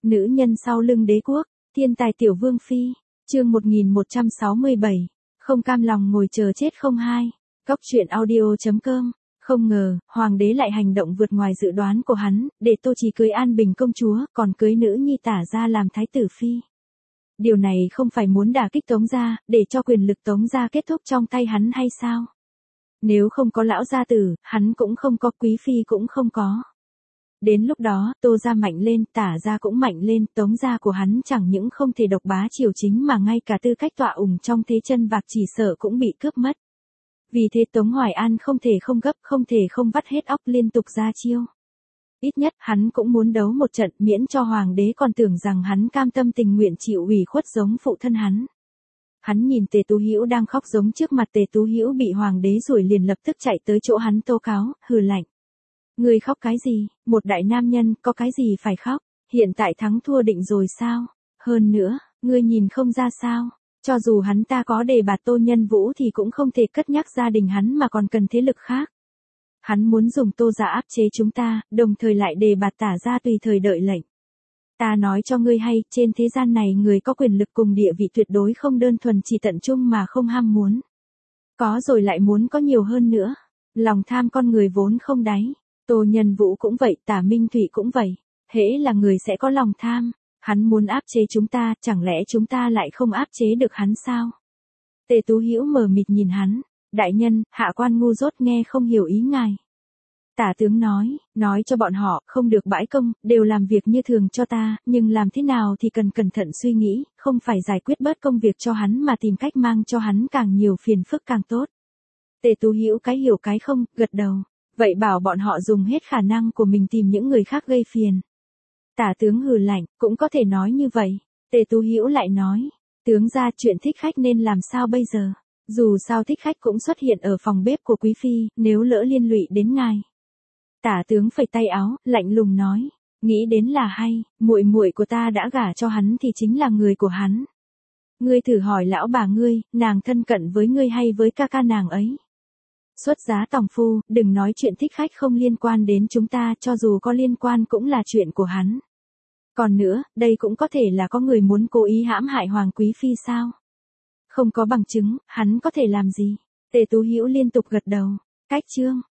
Nữ nhân sau lưng đế quốc, thiên tài tiểu vương phi, chương 1167, không cam lòng ngồi chờ chết không hai, góc truyện audio.com. Không ngờ, hoàng đế lại hành động vượt ngoài dự đoán của hắn, để Tô Trì cưới An Bình công chúa, còn cưới nữ nhi Tả gia làm thái tử phi. Điều này không phải muốn đả kích Tống gia, để cho quyền lực Tống gia kết thúc trong tay hắn hay sao? Nếu không có lão gia tử, hắn cũng không có, quý phi cũng không có. Đến lúc đó, Tô gia mạnh lên, Tả gia cũng mạnh lên, Tống gia của hắn chẳng những không thể độc bá triều chính mà ngay cả tư cách tọa ủng trong thế chân vạc chỉ sợ cũng bị cướp mất. Vì thế Tống Hoài An không thể không gấp, không thể không vắt hết óc liên tục ra chiêu. Ít nhất hắn cũng muốn đấu một trận, miễn cho hoàng đế còn tưởng rằng hắn cam tâm tình nguyện chịu ủy khuất giống phụ thân hắn. Hắn nhìn Tề Tú Hữu đang khóc giống trước mặt Tề Tú Hữu bị hoàng đế đuổi liền lập tức chạy tới chỗ hắn tố cáo, hừ lạnh. Ngươi khóc cái gì, một đại nam nhân có cái gì phải khóc, hiện tại thắng thua định rồi sao? Hơn nữa, ngươi nhìn không ra sao? Cho dù hắn ta có đề bạt Tô Nhân Vũ thì cũng không thể cất nhắc gia đình hắn mà còn cần thế lực khác. Hắn muốn dùng Tô gia áp chế chúng ta, đồng thời lại đề bạt Tả gia tùy thời đợi lệnh. Ta nói cho ngươi hay, trên thế gian này người có quyền lực cùng địa vị tuyệt đối không đơn thuần chỉ tận trung mà không ham muốn. Có rồi lại muốn có nhiều hơn nữa. Lòng tham con người vốn không đáy. Tô Nhân Vũ cũng vậy, Tả Minh Thụy cũng vậy. Hễ là người sẽ có lòng tham. Hắn muốn áp chế chúng ta, chẳng lẽ chúng ta lại không áp chế được hắn sao? Tề Tú Hữu mờ mịt nhìn hắn. Đại nhân, hạ quan ngu dốt nghe không hiểu ý ngài. Tả tướng nói cho bọn họ, không được bãi công, đều làm việc như thường cho ta, nhưng làm thế nào thì cần cẩn thận suy nghĩ, không phải giải quyết bớt công việc cho hắn mà tìm cách mang cho hắn càng nhiều phiền phức càng tốt. Tề Tú Hữu cái hiểu cái không, gật đầu. Vậy bảo bọn họ dùng hết khả năng của mình tìm những người khác gây phiền. Tả tướng hừ lạnh, cũng có thể nói như vậy. Tề Tú Hữu lại nói, tướng ra chuyện thích khách nên làm sao bây giờ? Dù sao thích khách cũng xuất hiện ở phòng bếp của quý phi, nếu lỡ liên lụy đến ngài. Tả tướng phẩy tay áo, lạnh lùng nói, nghĩ đến là hay, muội muội của ta đã gả cho hắn thì chính là người của hắn. Ngươi thử hỏi lão bà ngươi, nàng thân cận với ngươi hay với ca ca nàng ấy? Xuất giá tòng phu, đừng nói chuyện thích khách không liên quan đến chúng ta, cho dù có liên quan cũng là chuyện của hắn. Còn nữa, đây cũng có thể là có người muốn cố ý hãm hại hoàng quý phi sao? Không có bằng chứng, hắn có thể làm gì? Tề Tú Hữu liên tục gật đầu. Cách chương